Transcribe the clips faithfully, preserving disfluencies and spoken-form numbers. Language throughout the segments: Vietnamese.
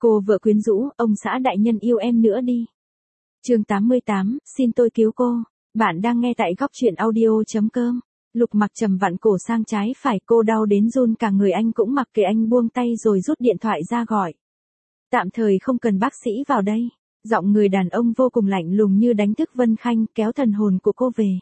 Cô vợ quyến rũ, ông xã đại nhân yêu em nữa đi. Chương tám mươi tám, xin tôi cứu cô. Bạn đang nghe tại góc truyện audio chấm com. Lục Mặc Trầm vặn cổ sang trái phải, cô đau đến run cả người, anh cũng mặc kệ, anh buông tay rồi rút điện thoại ra gọi. Tạm thời không cần bác sĩ vào đây. Giọng người đàn ông vô cùng lạnh lùng như đánh thức Vân Khanh, kéo thần hồn của cô về.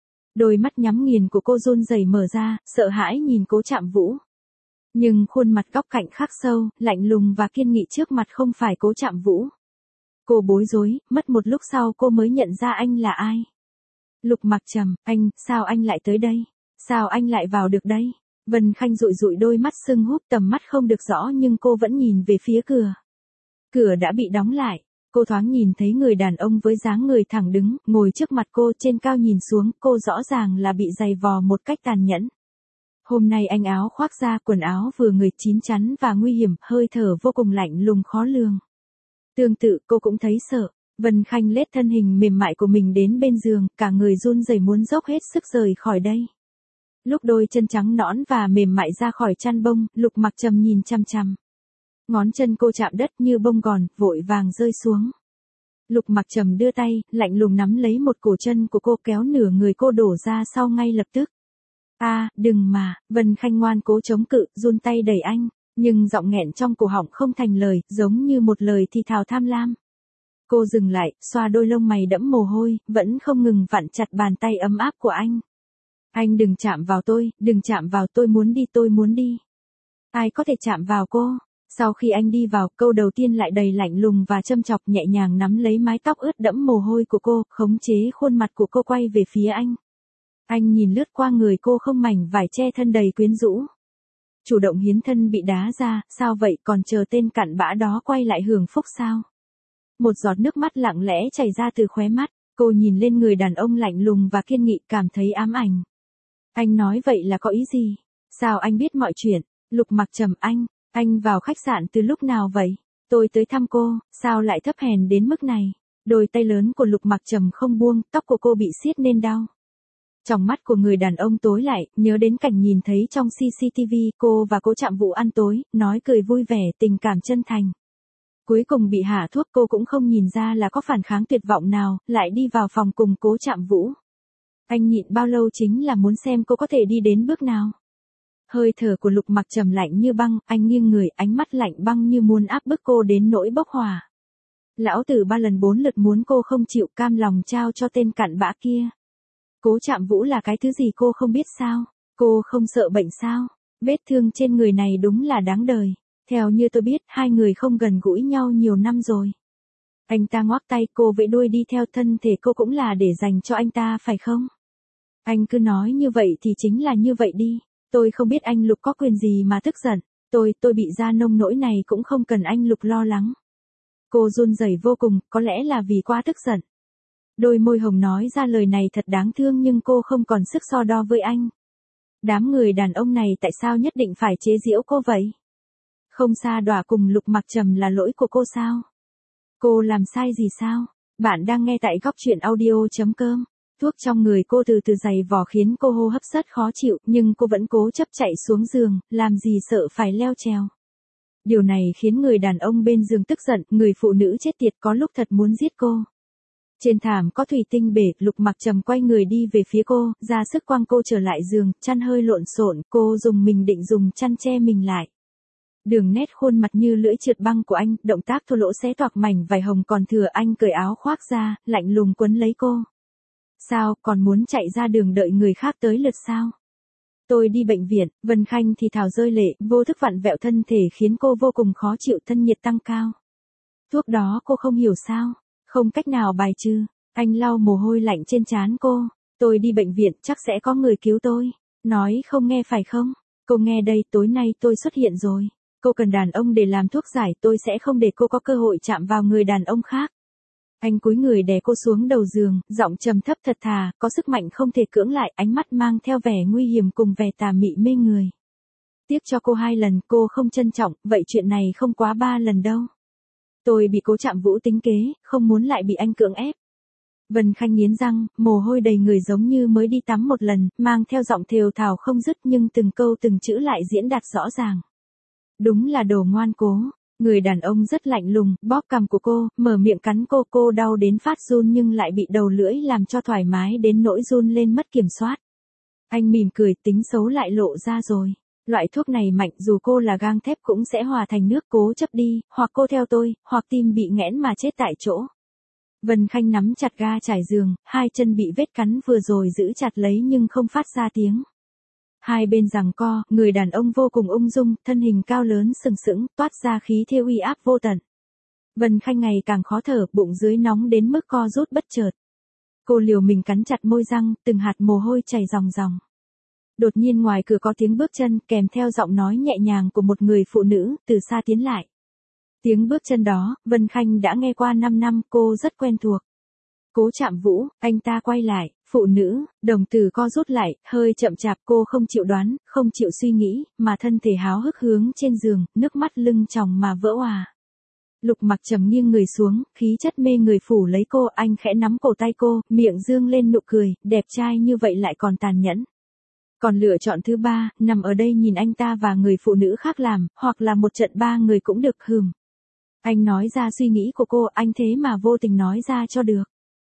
Đôi mắt nhắm nghiền của cô run rẩy mở ra, sợ hãi nhìn Cố Trạm Vũ. Nhưng khuôn mặt góc cạnh khắc sâu, lạnh lùng và kiên nghị trước mặt không phải Cố Trạm Vũ. Cô bối rối, mất một lúc sau cô mới nhận ra anh là ai. Lục Mặc Trầm, anh, sao anh lại tới đây? Sao anh lại vào được đây? Vân Khanh dụi dụi đôi mắt sưng húp, tầm mắt không được rõ nhưng cô vẫn nhìn về phía cửa. Cửa đã bị đóng lại. Cô thoáng nhìn thấy người đàn ông với dáng người thẳng đứng, ngồi trước mặt cô, trên cao nhìn xuống, cô rõ ràng là bị giày vò một cách tàn nhẫn. Hôm nay anh áo khoác ra, quần áo vừa người, chín chắn và nguy hiểm, hơi thở vô cùng lạnh lùng khó lường. Tương tự, cô cũng thấy sợ. Vân Khanh lết thân hình mềm mại của mình đến bên giường, cả người run rẩy muốn dốc hết sức rời khỏi đây. Lúc đôi chân trắng nõn và mềm mại ra khỏi chăn bông, Lục Mặc Trầm nhìn chăm chăm. Ngón chân cô chạm đất như bông gòn, vội vàng rơi xuống. Lục Mặc Trầm đưa tay, lạnh lùng nắm lấy một cổ chân của cô, kéo nửa người cô đổ ra sau ngay lập tức. A, à, đừng mà, Vân Khanh ngoan cố chống cự, run tay đẩy anh, nhưng giọng nghẹn trong cổ họng không thành lời, giống như một lời thì thào tham lam. Cô dừng lại, xoa đôi lông mày đẫm mồ hôi, vẫn không ngừng vặn chặt bàn tay ấm áp của anh. Anh đừng chạm vào tôi, đừng chạm vào, tôi muốn đi, tôi muốn đi. Ai có thể chạm vào cô? Sau khi anh đi vào, câu đầu tiên lại đầy lạnh lùng và châm chọc, nhẹ nhàng nắm lấy mái tóc ướt đẫm mồ hôi của cô, khống chế khuôn mặt của cô quay về phía anh. Anh nhìn lướt qua người cô, không mảnh vải che thân đầy quyến rũ. Chủ động hiến thân bị đá ra, sao vậy, còn chờ tên cặn bã đó quay lại hưởng phúc sao? Một giọt nước mắt lặng lẽ chảy ra từ khóe mắt, cô nhìn lên người đàn ông lạnh lùng và kiên nghị, cảm thấy ám ảnh. Anh nói vậy là có ý gì? Sao anh biết mọi chuyện? Lục Mặc Trầm, anh, anh vào khách sạn từ lúc nào vậy? Tôi tới thăm cô, sao lại thấp hèn đến mức này? Đôi tay lớn của Lục Mặc Trầm không buông, tóc của cô bị siết nên đau. Trong mắt của người đàn ông tối lại, nhớ đến cảnh nhìn thấy trong xê xê tê vê, cô và Cố Trạm Vũ ăn tối, nói cười vui vẻ, tình cảm chân thành. Cuối cùng bị hạ thuốc, cô cũng không nhìn ra là có phản kháng tuyệt vọng nào, lại đi vào phòng cùng Cố Trạm Vũ. Anh nhịn bao lâu chính là muốn xem cô có thể đi đến bước nào. Hơi thở của Lục Mặc Trầm lạnh như băng, anh nghiêng người, ánh mắt lạnh băng như muốn áp bức cô đến nỗi bốc hỏa. Lão tử ba lần bốn lượt muốn cô không chịu, cam lòng trao cho tên cặn bã kia. Cố Trạm Vũ là cái thứ gì cô không biết sao? Cô không sợ bệnh sao? Vết thương trên người này đúng là đáng đời. Theo như tôi biết, hai người không gần gũi nhau nhiều năm rồi. Anh ta ngoắc tay, cô vẫy đuôi đi theo, thân thể cô cũng là để dành cho anh ta phải không? Anh cứ nói như vậy thì chính là như vậy đi. Tôi không biết anh Lục có quyền gì mà tức giận. Tôi, tôi bị ra nông nỗi này cũng không cần anh Lục lo lắng. Cô run rẩy vô cùng, có lẽ là vì quá tức giận. Đôi môi hồng nói ra lời này thật đáng thương nhưng cô không còn sức so đo với anh. Đám người đàn ông này tại sao nhất định phải chế giễu cô vậy? Không sa đọa cùng Lục Mặc Trầm là lỗi của cô sao? Cô làm sai gì sao? Bạn đang nghe tại góc truyện audio chấm com. Thuốc trong người cô từ từ dày vò khiến cô hô hấp rất khó chịu, nhưng cô vẫn cố chấp chạy xuống giường, làm gì sợ phải leo trèo. Điều này khiến người đàn ông bên giường tức giận, người phụ nữ chết tiệt có lúc thật muốn giết cô. Trên thảm có thủy tinh bể, Lục Mặc Trầm quay người đi về phía cô, ra sức quăng cô trở lại giường, chăn hơi lộn xộn, cô dùng mình định dùng chăn che mình lại. Đường nét khuôn mặt như lưỡi trượt băng của anh, động tác thô lỗ xé toạc mảnh vải hồng còn thừa, anh cởi áo khoác ra, lạnh lùng quấn lấy cô. Sao, còn muốn chạy ra đường đợi người khác tới lượt sao? Tôi đi bệnh viện, Vân Khanh thì thào rơi lệ, vô thức vặn vẹo thân thể khiến cô vô cùng khó chịu, thân nhiệt tăng cao. Thuốc đó cô không hiểu sao? Không cách nào bài trừ. Anh lau mồ hôi lạnh trên trán cô. Tôi đi bệnh viện, chắc sẽ có người cứu tôi. Nói không nghe phải không? Cô nghe đây, tối nay tôi xuất hiện rồi. Cô cần đàn ông để làm thuốc giải, tôi sẽ không để cô có cơ hội chạm vào người đàn ông khác. Anh cúi người đè cô xuống đầu giường, giọng trầm thấp thật thà, có sức mạnh không thể cưỡng lại, ánh mắt mang theo vẻ nguy hiểm cùng vẻ tà mị mê người. Tiếc cho cô hai lần, cô không trân trọng, vậy chuyện này không quá ba lần đâu. Tôi bị Cố Trạm Vũ tính kế, không muốn lại bị anh cưỡng ép. Vân Khanh nghiến răng, mồ hôi đầy người giống như mới đi tắm một lần, mang theo giọng thều thào không dứt nhưng từng câu từng chữ lại diễn đạt rõ ràng. Đúng là đồ ngoan cố. Người đàn ông rất lạnh lùng, bóp cằm của cô, mở miệng cắn cô, cô đau đến phát run nhưng lại bị đầu lưỡi làm cho thoải mái đến nỗi run lên mất kiểm soát. Anh mỉm cười, tính xấu lại lộ ra rồi. Loại thuốc này mạnh, dù cô là gang thép cũng sẽ hòa thành nước, cố chấp đi, hoặc cô theo tôi, hoặc tim bị nghẽn mà chết tại chỗ. Vân Khanh nắm chặt ga trải giường, hai chân bị vết cắn vừa rồi giữ chặt lấy nhưng không phát ra tiếng. Hai bên giằng co, người đàn ông vô cùng ung dung, thân hình cao lớn sừng sững, toát ra khí thế uy áp vô tận. Vân Khanh ngày càng khó thở, bụng dưới nóng đến mức co rút bất chợt. Cô liều mình cắn chặt môi răng, từng hạt mồ hôi chảy ròng ròng. Đột nhiên ngoài cửa có tiếng bước chân, kèm theo giọng nói nhẹ nhàng của một người phụ nữ, từ xa tiến lại. Tiếng bước chân đó, Vân Khanh đã nghe qua năm năm, cô rất quen thuộc. Cố Trạm Vũ, anh ta quay lại, phụ nữ, đồng tử co rút lại, hơi chậm chạp, cô không chịu đoán, không chịu suy nghĩ, mà thân thể háo hức hướng trên giường, nước mắt lưng tròng mà vỡ òa. Lục Mặc Trầm nghiêng người xuống, khí chất mê người phủ lấy cô, anh khẽ nắm cổ tay cô, miệng dương lên nụ cười, đẹp trai như vậy lại còn tàn nhẫn. Còn lựa chọn thứ ba, nằm ở đây nhìn anh ta và người phụ nữ khác làm, hoặc là một trận ba người cũng được, hừm. Anh nói ra suy nghĩ của cô, anh thế mà vô tình nói ra cho được.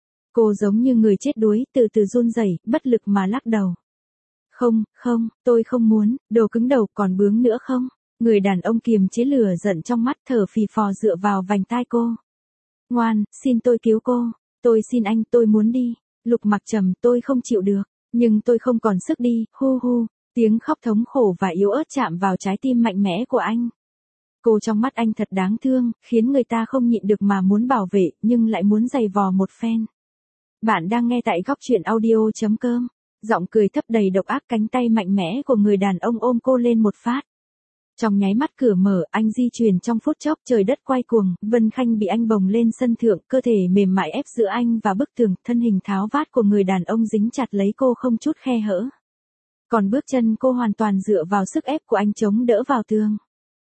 Cô giống như người chết đuối, từ từ run rẩy, bất lực mà lắc đầu. Không, không, tôi không muốn, đồ cứng đầu, còn bướng nữa không? Người đàn ông kiềm chế lửa giận trong mắt, thở phì phò dựa vào vành tai cô. Ngoan, xin tôi cứu cô, tôi xin anh, tôi muốn đi. Lục Mặc Trầm, tôi không chịu được, nhưng tôi không còn sức đi, hu hu. Tiếng khóc thống khổ và yếu ớt chạm vào trái tim mạnh mẽ của anh. Cô trong mắt anh thật đáng thương, khiến người ta không nhịn được mà muốn bảo vệ, nhưng lại muốn giày vò một phen. Bạn đang nghe tại góc truyện audio chấm com. Giọng cười thấp đầy độc ác, cánh tay mạnh mẽ của người đàn ông ôm cô lên một phát. Trong nháy mắt cửa mở, anh di chuyển trong phút chốc, trời đất quay cuồng, Vân Khanh bị anh bồng lên sân thượng, cơ thể mềm mại ép giữa anh và bức tường, thân hình tháo vát của người đàn ông dính chặt lấy cô không chút khe hở. Còn bước chân cô hoàn toàn dựa vào sức ép của anh chống đỡ vào tường.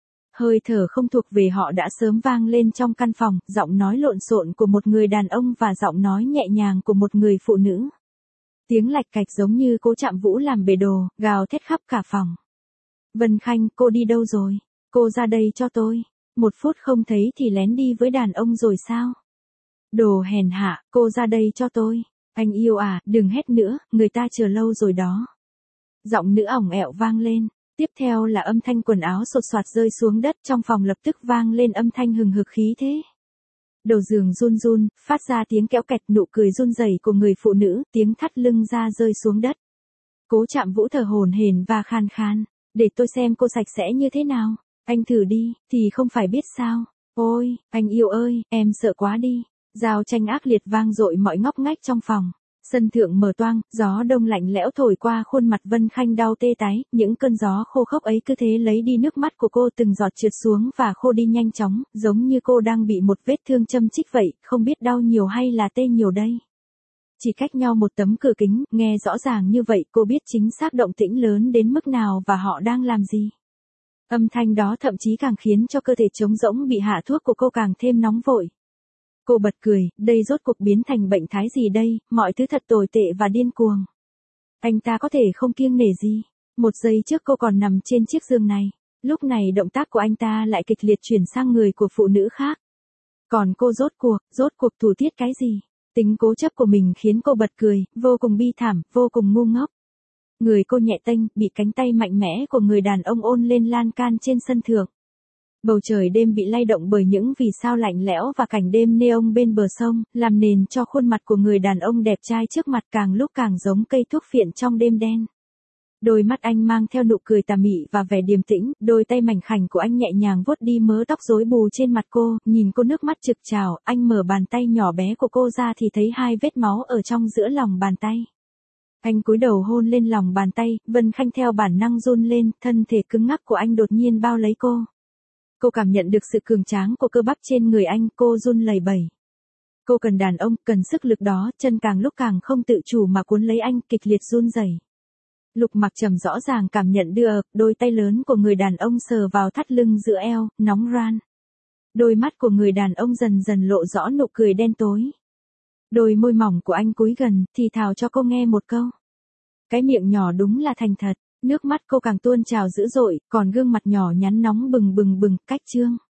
Hơi thở không thuộc về họ đã sớm vang lên trong căn phòng, giọng nói lộn xộn của một người đàn ông và giọng nói nhẹ nhàng của một người phụ nữ. Tiếng lạch cạch giống như Cố Trạm Vũ làm bể đồ, gào thét khắp cả phòng. Vân Khanh, cô đi đâu rồi? Cô ra đây cho tôi. Một phút không thấy thì lén đi với đàn ông rồi sao? Đồ hèn hạ, cô ra đây cho tôi. Anh yêu à, đừng hét nữa, người ta chờ lâu rồi đó. Giọng nữ ỏng ẹo vang lên. Tiếp theo là âm thanh quần áo sột soạt rơi xuống đất, trong phòng lập tức vang lên âm thanh hừng hực khí thế. Đầu giường run run, phát ra tiếng kéo kẹt, nụ cười run rẩy của người phụ nữ, tiếng thắt lưng ra rơi xuống đất. Cố Trạm Vũ thở hổn hển và khan khan, để tôi xem cô sạch sẽ như thế nào, anh thử đi, thì không phải biết sao. Ôi, anh yêu ơi, em sợ quá đi. Giao tranh ác liệt vang dội mọi ngóc ngách trong phòng. Sân thượng mở toang, gió đông lạnh lẽo thổi qua khuôn mặt Vân Khanh đau tê tái, những cơn gió khô khốc ấy cứ thế lấy đi nước mắt của cô, từng giọt trượt xuống và khô đi nhanh chóng, giống như cô đang bị một vết thương châm chích vậy, không biết đau nhiều hay là tê nhiều đây. Chỉ cách nhau một tấm cửa kính, nghe rõ ràng như vậy, cô biết chính xác động tĩnh lớn đến mức nào và họ đang làm gì. Âm thanh đó thậm chí càng khiến cho cơ thể trống rỗng bị hạ thuốc của cô càng thêm nóng vội. Cô bật cười, đây rốt cuộc biến thành bệnh thái gì đây, mọi thứ thật tồi tệ và điên cuồng. Anh ta có thể không kiêng nể gì. Một giây trước cô còn nằm trên chiếc giường này, lúc này động tác của anh ta lại kịch liệt chuyển sang người của phụ nữ khác. Còn cô rốt cuộc, rốt cuộc thủ tiết cái gì? Tính cố chấp của mình khiến cô bật cười, vô cùng bi thảm, vô cùng ngu ngốc. Người cô nhẹ tênh, bị cánh tay mạnh mẽ của người đàn ông ôn lên lan can trên sân thượng. Bầu trời đêm bị lay động bởi những vì sao lạnh lẽo và cảnh đêm neon bên bờ sông, làm nền cho khuôn mặt của người đàn ông đẹp trai trước mặt càng lúc càng giống cây thuốc phiện trong đêm đen. Đôi mắt anh mang theo nụ cười tà mị và vẻ điềm tĩnh, đôi tay mảnh khảnh của anh nhẹ nhàng vuốt đi mớ tóc rối bù trên mặt cô, nhìn cô nước mắt trực trào, anh mở bàn tay nhỏ bé của cô ra thì thấy hai vết máu ở trong giữa lòng bàn tay. Anh cúi đầu hôn lên lòng bàn tay, Vân Khanh theo bản năng run lên, thân thể cứng ngắc của anh đột nhiên bao lấy cô. Cô cảm nhận được sự cường tráng của cơ bắp trên người anh, cô run lẩy bẩy. Cô cần đàn ông, cần sức lực đó, chân càng lúc càng không tự chủ mà cuốn lấy anh, kịch liệt run rẩy. Lục Mặc Trầm rõ ràng cảm nhận được, đôi tay lớn của người đàn ông sờ vào thắt lưng giữa eo, nóng ran. Đôi mắt của người đàn ông dần dần lộ rõ nụ cười đen tối. Đôi môi mỏng của anh cúi gần, thì thào cho cô nghe một câu. Cái miệng nhỏ đúng là thành thật. Nước mắt cô càng tuôn trào dữ dội, còn gương mặt nhỏ nhắn nóng bừng bừng bừng, cách trương.